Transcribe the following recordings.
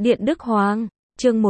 Điện Đức Hoàng, chương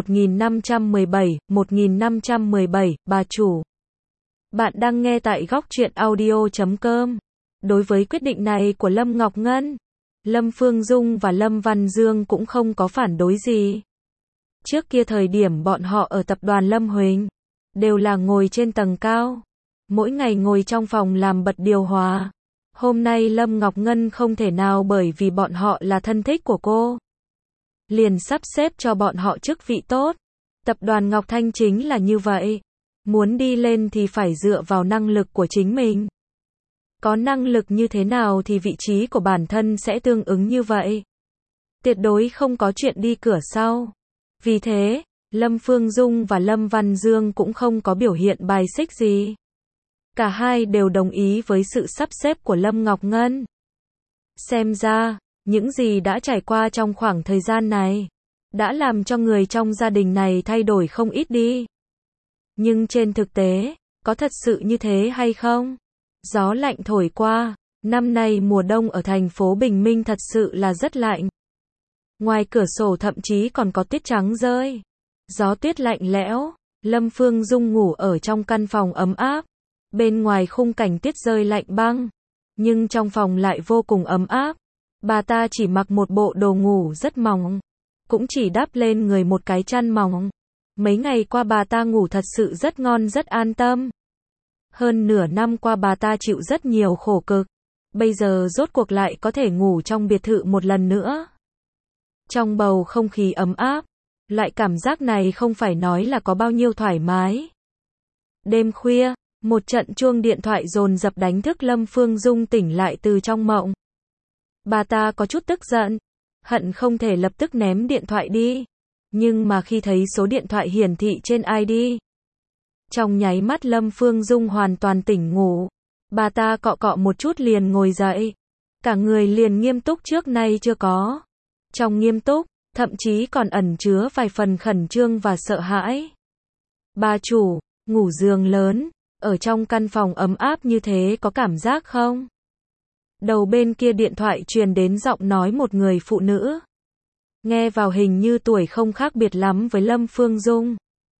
1517, bà chủ. Bạn đang nghe tại góc truyện audio.com. Đối với quyết định này của Lâm Ngọc Ngân, Lâm Phương Dung và Lâm Văn Dương cũng không có phản đối gì. Trước kia thời điểm bọn họ ở tập đoàn Lâm Huỳnh, đều là ngồi trên tầng cao, mỗi ngày ngồi trong phòng làm bật điều hòa. Hôm nay Lâm Ngọc Ngân không thể nào bởi vì bọn họ là thân thích của cô, liền sắp xếp cho bọn họ chức vị tốt. Tập đoàn Ngọc Thanh chính là như vậy. Muốn đi lên thì phải dựa vào năng lực của chính mình. Có năng lực như thế nào thì vị trí của bản thân sẽ tương ứng như vậy. Tuyệt đối không có chuyện đi cửa sau. Vì thế, Lâm Phương Dung và Lâm Văn Dương cũng không có biểu hiện bài xích gì. Cả hai đều đồng ý với sự sắp xếp của Lâm Ngọc Ngân. Xem ra, những gì đã trải qua trong khoảng thời gian này, đã làm cho người trong gia đình này thay đổi không ít đi. Nhưng trên thực tế, có thật sự như thế hay không? Gió lạnh thổi qua, năm nay mùa đông ở thành phố Bình Minh thật sự là rất lạnh. Ngoài cửa sổ thậm chí còn có tuyết trắng rơi. Gió tuyết lạnh lẽo, Lâm Phương Dung ngủ ở trong căn phòng ấm áp. Bên ngoài khung cảnh tuyết rơi lạnh băng, nhưng trong phòng lại vô cùng ấm áp. Bà ta chỉ mặc một bộ đồ ngủ rất mỏng, cũng chỉ đắp lên người một cái chăn mỏng. Mấy ngày qua bà ta ngủ thật sự rất ngon, rất an tâm. Hơn nửa năm qua bà ta chịu rất nhiều khổ cực, bây giờ rốt cuộc lại có thể ngủ trong biệt thự một lần nữa. Trong bầu không khí ấm áp, loại cảm giác này không phải nói là có bao nhiêu thoải mái. Đêm khuya, một trận chuông điện thoại dồn dập đánh thức Lâm Phương Dung tỉnh lại từ trong mộng. Bà ta có chút tức giận, hận không thể lập tức ném điện thoại đi. Nhưng mà khi thấy số điện thoại hiển thị trên ID, trong nháy mắt Lâm Phương Dung hoàn toàn tỉnh ngủ. Bà ta cọ cọ một chút liền ngồi dậy. Cả người liền nghiêm túc trước nay chưa có. Trong nghiêm túc, thậm chí còn ẩn chứa vài phần khẩn trương và sợ hãi. Bà chủ, ngủ giường lớn, ở trong căn phòng ấm áp như thế có cảm giác không? Đầu bên kia điện thoại truyền đến giọng nói một người phụ nữ. Nghe vào hình như tuổi không khác biệt lắm với Lâm Phương Dung.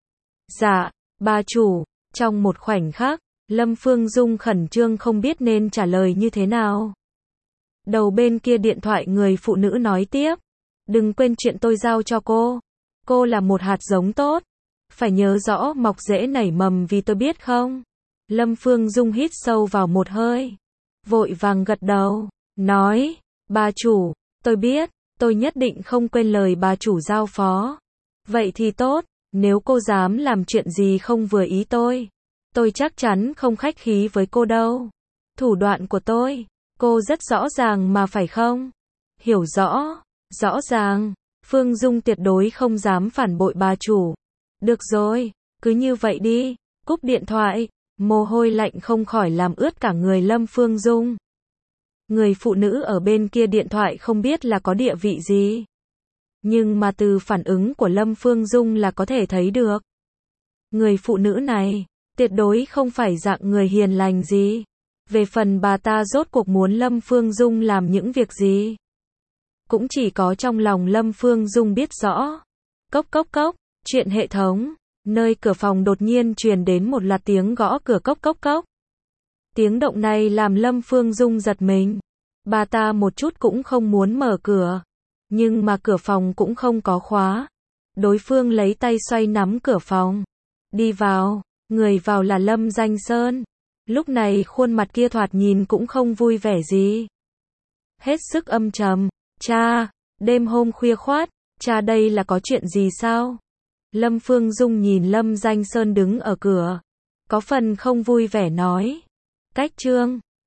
Dạ, bà chủ. Trong một khoảnh khắc, Lâm Phương Dung khẩn trương không biết nên trả lời như thế nào. Đầu bên kia điện thoại người phụ nữ nói tiếp. Đừng quên chuyện tôi giao cho cô. Cô là một hạt giống tốt. Phải nhớ rõ mọc rễ nảy mầm vì tôi biết không? Lâm Phương Dung hít sâu vào một hơi, vội vàng gật đầu, nói, bà chủ, tôi biết, tôi nhất định không quên lời bà chủ giao phó. Vậy thì tốt, nếu cô dám làm chuyện gì không vừa ý tôi chắc chắn không khách khí với cô đâu. Thủ đoạn của tôi, cô rất rõ ràng mà phải không? Hiểu rõ, rõ ràng, Phương Dung tuyệt đối không dám phản bội bà chủ. Được rồi, cứ như vậy đi, cúp điện thoại. Mồ hôi lạnh không khỏi làm ướt cả người Lâm Phương Dung. Người phụ nữ ở bên kia điện thoại không biết là có địa vị gì, nhưng mà từ phản ứng của Lâm Phương Dung là có thể thấy được. Người phụ nữ này, tuyệt đối không phải dạng người hiền lành gì. Về phần bà ta rốt cuộc muốn Lâm Phương Dung làm những việc gì, cũng chỉ có trong lòng Lâm Phương Dung biết rõ. Cốc cốc cốc, chuyện hệ thống. Nơi cửa phòng đột nhiên truyền đến một loạt tiếng gõ cửa cốc cốc cốc. Tiếng động này làm Lâm Phương Dung giật mình. Bà ta một chút cũng không muốn mở cửa. Nhưng mà cửa phòng cũng không có khóa. Đối phương lấy tay xoay nắm cửa phòng. Đi vào, người vào là Lâm Danh Sơn. Lúc này khuôn mặt kia thoạt nhìn cũng không vui vẻ gì. Hết sức âm trầm. Cha, đêm hôm khuya khoát, cha đây là có chuyện gì sao? Lâm Phương Dung nhìn Lâm Danh Sơn đứng ở cửa, có phần không vui vẻ nói. Cách trương,